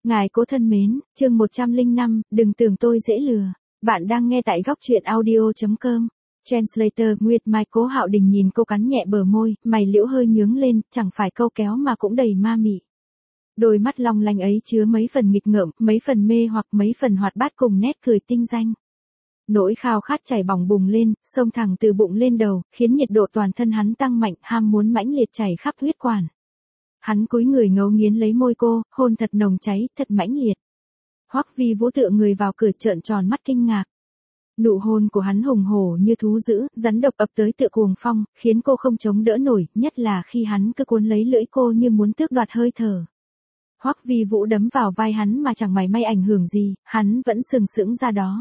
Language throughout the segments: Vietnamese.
Ngài cố thân mến, chương 105, đừng tưởng tôi dễ lừa. Bạn đang nghe tại góc truyện audio.com. Translator Nguyệt Mai. Cố Hạo Đình nhìn cô cắn nhẹ bờ môi, mày liễu hơi nhướng lên, chẳng phải câu kéo mà cũng đầy ma mị. Đôi mắt long lanh ấy chứa mấy phần nghịch ngợm, mấy phần mê hoặc mấy phần hoạt bát cùng nét cười tinh danh. Nỗi khao khát chảy bỏng bùng lên, xông thẳng từ bụng lên đầu, khiến nhiệt độ toàn thân hắn tăng mạnh, ham muốn mãnh liệt chảy khắp huyết quản. Hắn cúi người ngấu nghiến lấy môi cô, hôn thật nồng cháy, thật mãnh liệt. Hoắc Vi Vũ tựa người vào cửa trợn tròn mắt kinh ngạc. Nụ hôn của hắn hùng hổ như thú dữ, rắn độc ập tới tựa cuồng phong, khiến cô không chống đỡ nổi, nhất là khi hắn cứ cuốn lấy lưỡi cô như muốn tước đoạt hơi thở. Hoắc Vi Vũ đấm vào vai hắn mà chẳng mảy may ảnh hưởng gì, hắn vẫn sừng sững ra đó.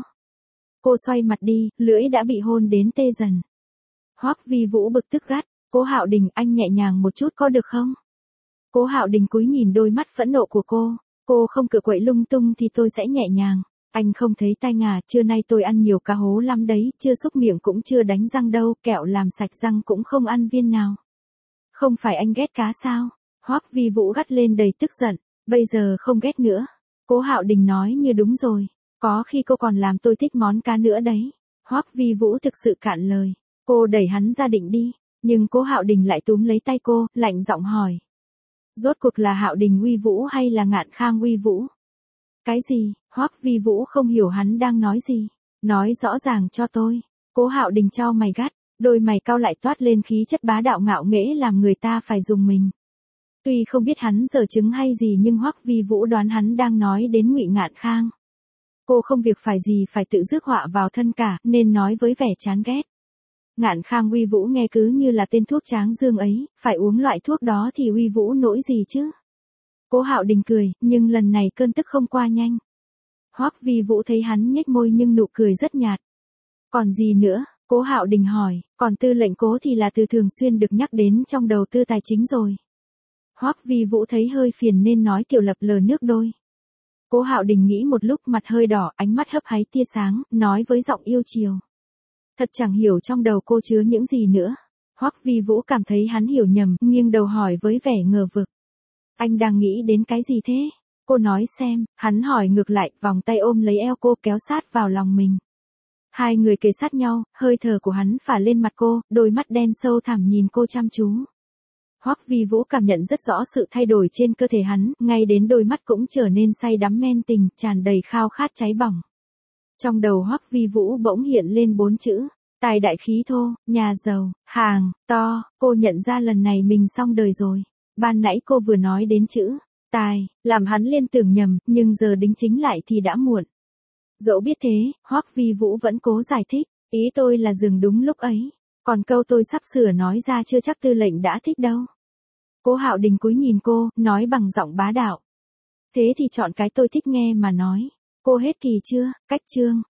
Cô xoay mặt đi, lưỡi đã bị hôn đến tê dần. Hoắc Vi Vũ bực tức gắt, Cố Hạo Đình, anh nhẹ nhàng một chút có được không? Cố Hạo Đình cúi nhìn đôi mắt phẫn nộ của cô không cựa quậy lung tung thì tôi sẽ nhẹ nhàng. Anh không thấy tai ngà, trưa nay tôi ăn nhiều cá hố lắm đấy, chưa xúc miệng cũng chưa đánh răng đâu, kẹo làm sạch răng cũng không ăn viên nào. Không phải anh ghét cá sao? Hoắc Vi Vũ gắt lên đầy tức giận, bây giờ không ghét nữa. Cố Hạo Đình nói như đúng rồi, có khi cô còn làm tôi thích món cá nữa đấy. Hoắc Vi Vũ thực sự cạn lời, cô đẩy hắn ra định đi, nhưng Cố Hạo Đình lại túm lấy tay cô, lạnh giọng hỏi. Rốt cuộc là Hạo Đình uy vũ hay là Ngạn Khang uy vũ? Cái gì? Hoắc Vi Vũ không hiểu hắn đang nói gì. Nói rõ ràng cho tôi. Cố Hạo Đình chau mày gắt, đôi mày cau lại toát lên khí chất bá đạo ngạo nghễ làm người ta phải rùng mình. Tuy không biết hắn giở trứng hay gì nhưng Hoắc Vi Vũ đoán hắn đang nói đến Ngụy Ngạn Khang. Cô không việc phải gì phải tự rước họa vào thân cả, nên nói với vẻ chán ghét. Ngạn Khang uy vũ nghe cứ như là tên thuốc tráng dương ấy, phải uống loại thuốc đó thì uy vũ nỗi gì chứ? Cố Hạo Đình cười, nhưng lần này cơn tức không qua nhanh. Hoắc Vi Vũ thấy hắn nhếch môi nhưng nụ cười rất nhạt. Còn gì nữa? Cố Hạo Đình hỏi, còn tư lệnh Cố thì là từ thường xuyên được nhắc đến trong đầu tư tài chính rồi. Hoắc Vi Vũ thấy hơi phiền nên nói kiểu lập lờ nước đôi. Cố Hạo Đình nghĩ một lúc, mặt hơi đỏ, ánh mắt hấp háy tia sáng, nói với giọng yêu chiều. Thật chẳng hiểu trong đầu cô chứa những gì nữa. Hoắc Vi Vũ cảm thấy hắn hiểu nhầm, nghiêng đầu hỏi với vẻ ngờ vực. Anh đang nghĩ đến cái gì thế? Cô nói xem, hắn hỏi ngược lại, vòng tay ôm lấy eo cô kéo sát vào lòng mình. Hai người kề sát nhau, hơi thở của hắn phả lên mặt cô, đôi mắt đen sâu thẳm nhìn cô chăm chú. Hoắc Vi Vũ cảm nhận rất rõ sự thay đổi trên cơ thể hắn, ngay đến đôi mắt cũng trở nên say đắm men tình, tràn đầy khao khát cháy bỏng. Trong đầu Hoắc Vi Vũ bỗng hiện lên 4 chữ, tài đại khí thô, nhà giàu, hàng to. Cô nhận ra lần này mình xong đời rồi. Ban nãy cô vừa nói đến chữ tài, làm hắn liên tưởng nhầm, nhưng giờ đính chính lại thì đã muộn. Dẫu biết thế, Hoắc Vi Vũ vẫn cố giải thích, ý tôi là dừng đúng lúc ấy, còn câu tôi sắp sửa nói ra chưa chắc tư lệnh đã thích đâu. Cố Hạo Đình cúi nhìn cô, nói bằng giọng bá đạo. Thế thì chọn cái tôi thích nghe mà nói. Cô hết kỳ chưa? Cách chương.